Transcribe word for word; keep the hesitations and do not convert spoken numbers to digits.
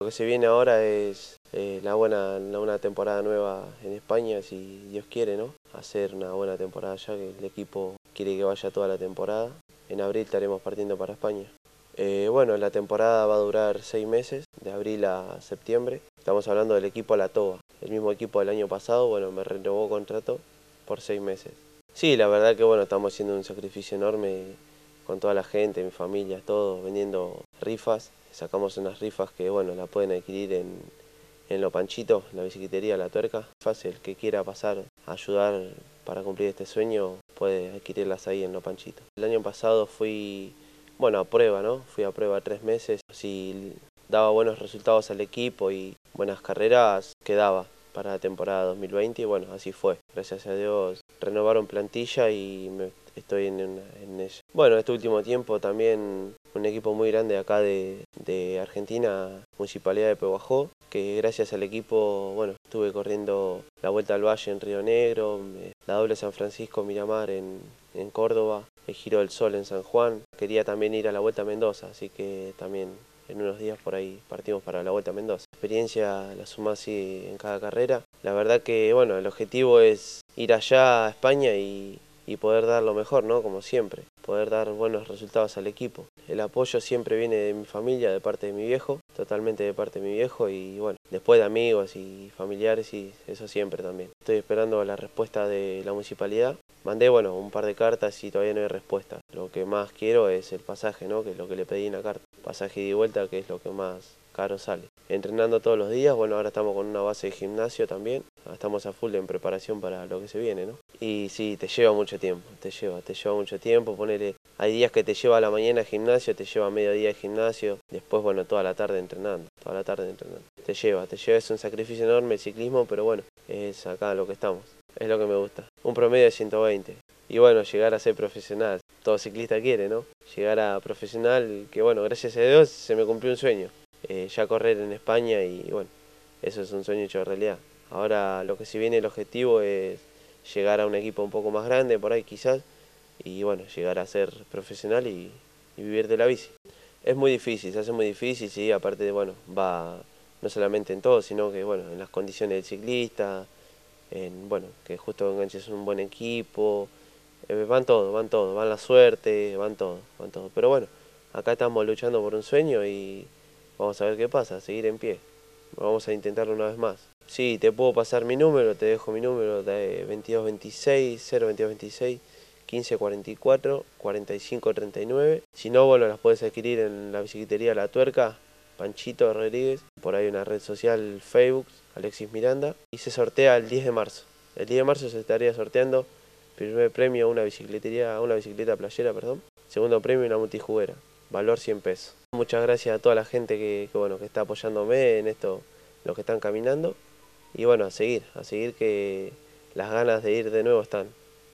Lo que se viene ahora es eh, la buena, una temporada nueva en España, si Dios quiere, ¿no? Hacer una buena temporada ya, que el equipo quiere que vaya toda la temporada. En abril estaremos partiendo para España. Eh, bueno, la temporada va a durar seis meses, de abril a septiembre. Estamos hablando del equipo La Toba, el mismo equipo del año pasado. Bueno, me renovó contrato por seis meses. Sí, la verdad que bueno, estamos haciendo un sacrificio enorme con toda la gente, mi familia, todos, vendiendo rifas. Sacamos unas rifas que bueno, la pueden adquirir en, en Lo Panchito, la bicicletería La Tuerca. Fácil, el que quiera pasar a ayudar para cumplir este sueño puede adquirirlas ahí en Lo Panchito. El año pasado fui, bueno, a prueba, ¿no? Fui a prueba tres meses. Si daba buenos resultados al equipo y buenas carreras, quedaba para la temporada dos mil veinte y bueno, así fue. Gracias a Dios renovaron plantilla y me estoy en, en, en ella. Bueno, este último tiempo también un equipo muy grande acá de, de Argentina, Municipalidad de Pehuajó, que gracias al equipo, bueno, estuve corriendo la Vuelta al Valle en Río Negro, la Doble San Francisco Miramar en, en Córdoba, el Giro del Sol en San Juan. Quería también ir a la Vuelta a Mendoza, así que también en unos días por ahí partimos para la Vuelta a Mendoza. La experiencia la sumás así en cada carrera. La verdad que, bueno, el objetivo es ir allá a España y, y poder dar lo mejor, ¿no? Como siempre, poder dar buenos resultados al equipo. El apoyo siempre viene de mi familia, de parte de mi viejo, totalmente de parte de mi viejo y, bueno, después de amigos y familiares y eso siempre también. Estoy esperando la respuesta de la municipalidad. Mandé, bueno, un par de cartas y todavía no hay respuesta. Lo que más quiero es el pasaje, ¿no? Que es lo que le pedí en la carta. Pasaje ida y vuelta, que es lo que más caro sale. Entrenando todos los días, bueno, ahora estamos con una base de gimnasio también. Estamos a full en preparación para lo que se viene, ¿no? Y sí, te lleva mucho tiempo, te lleva, te lleva mucho tiempo. Ponele, hay días que te lleva a la mañana al gimnasio, te lleva a mediodía al gimnasio. Después, bueno, toda la tarde entrenando, toda la tarde entrenando. Te lleva, te lleva, es un sacrificio enorme el ciclismo, pero bueno, es acá lo que estamos. Es lo que me gusta. Un promedio de ciento veinte. Y bueno, llegar a ser profesional. Todo ciclista quiere, ¿no? Llegar a profesional, que bueno, gracias a Dios se me cumplió un sueño. Eh, ya correr en España y bueno, eso es un sueño hecho realidad. Ahora lo que se viene, el objetivo es llegar a un equipo un poco más grande, por ahí quizás, y bueno, llegar a ser profesional y, y vivir de la bici. Es muy difícil, se hace muy difícil, sí, aparte de, bueno, va no solamente en todo, sino que bueno, en las condiciones del ciclista, en, bueno, que justo enganches un buen equipo, eh, van todo, van todo, van la suerte, van todo, van todo. Pero bueno, acá estamos luchando por un sueño y vamos a ver qué pasa, seguir en pie. Vamos a intentarlo una vez más. Sí, te puedo pasar mi número, te dejo mi número de veintidós veintiséis, cero veintidós veintiséis, quince cuarenta y cuatro, cuarenta y cinco treinta y nueve. Si no, bueno, las puedes adquirir en la bicicletería La Tuerca, Panchito Rodríguez, por ahí una red social, Facebook, Alexis Miranda, y se sortea el diez de marzo. El diez de marzo se estaría sorteando primer premio una bicicletería, una bicicleta playera, perdón. Segundo premio una multijuguera, valor cien pesos. Muchas gracias a toda la gente que, que, bueno, que está apoyándome en esto, los que están caminando. Y bueno, a seguir, a seguir que las ganas de ir de nuevo están.